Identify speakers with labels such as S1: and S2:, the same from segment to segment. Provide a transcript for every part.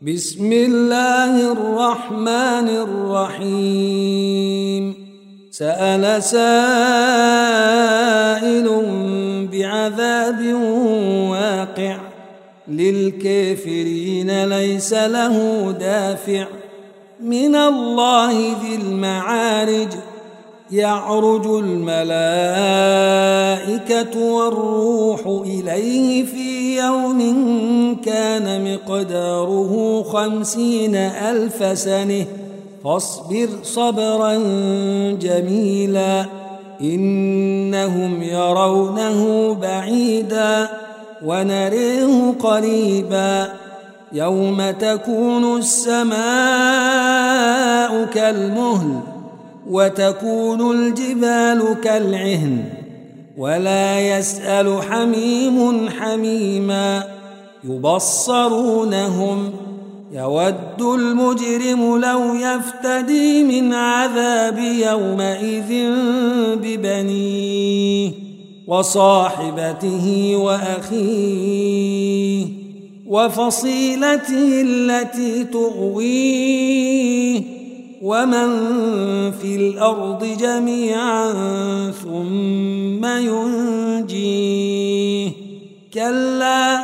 S1: بسم الله الرحمن الرحيم سأل سائل بعذاب واقع للكافرين ليس له دافع من الله ذي المعارج يعرج الملائكة والروح إليه في يوم كان مقداره 50,000 سنة فاصبر صبرا جميلا إنهم يرونه بعيدا ونريه قريبا يوم تكون السماء كالمهل وتكون الجبال كالعهن ولا يسأل حميم حميما يبصرونهم يود المجرم لو يفتدي من عذاب يومئذ ببنيه وصاحبته وأخيه وفصيلته التي تؤويه ومن في الأرض جميعا ثم ينجيه كلا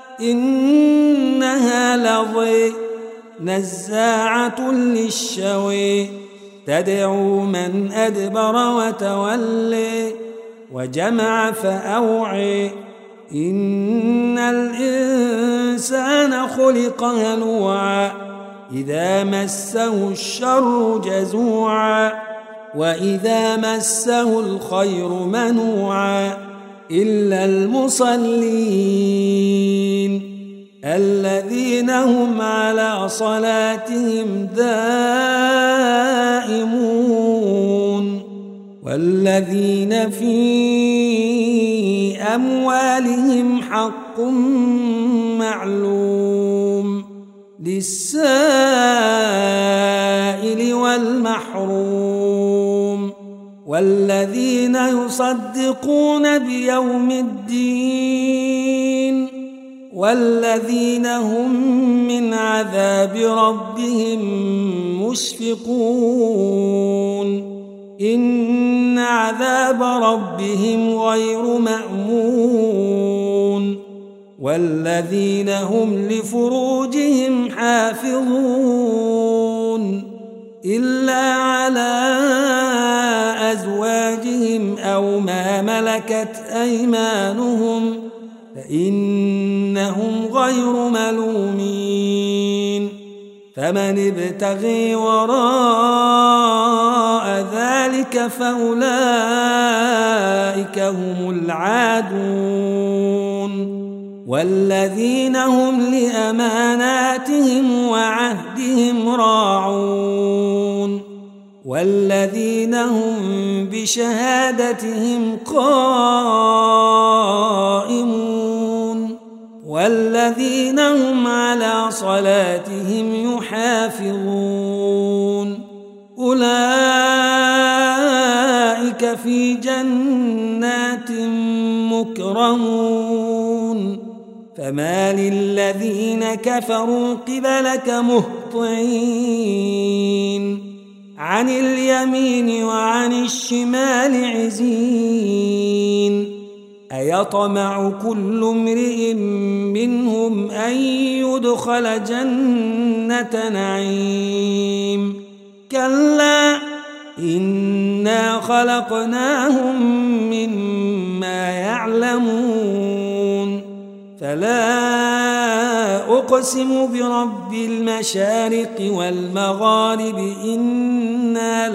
S1: إنها لظى نزاعة للشوى تدعو من أدبر وتولى وجمع فأوعى إن الإنسان خلق هلوعا إذا مسه الشر جزوعا وإذا مسه الخير منوعا إلا المصلين الذين هم على صلاتهم دائمون والذين في أموالهم حق معلوم للسائل والمحروم والذين يصدقون بيوم الدين والذين هم من عذاب ربهم مشفقون إن عذاب ربهم غير مأمون والذين هم لفروجهم حافظون إلا على أزواجهم أو ما ملكت أيمانهم فإنهم غير ملومين فمن ابتغي وراء ذلك فأولئك هم العادون والذين هم لأماناتهم وعهدهم راعون والذين هم بشهادتهم قائمون والذين هم على صلاتهم يحافظون أولئك في جنات مكرمون فما للذين كفروا قبلك مهطعين عن اليمين وعن الشمال عزين أيطمع كل امرئ منهم أن يدخل جنة نعيم كلا إنا خلقناهم مما يعلمون فلا أقسم برب المشارق والمغارب إنا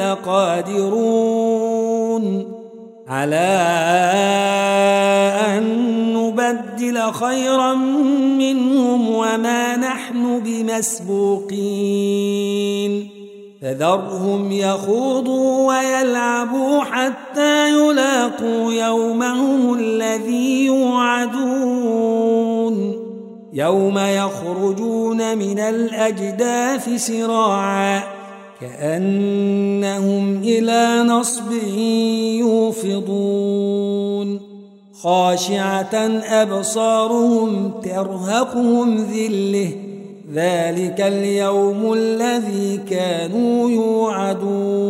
S1: لقادرون على أن نبدل خيرا منهم وما نحن بمسبوقين فذرهم يخوضوا ويلعبوا حتى يلاقوا يومهم الذي يوعدون يوم يخرجون من الأجداث سراعا كأنهم إلى نصب يوفضون خاشعة أبصارهم ترهقهم ذلة ذلك اليوم الذي كانوا يوعدون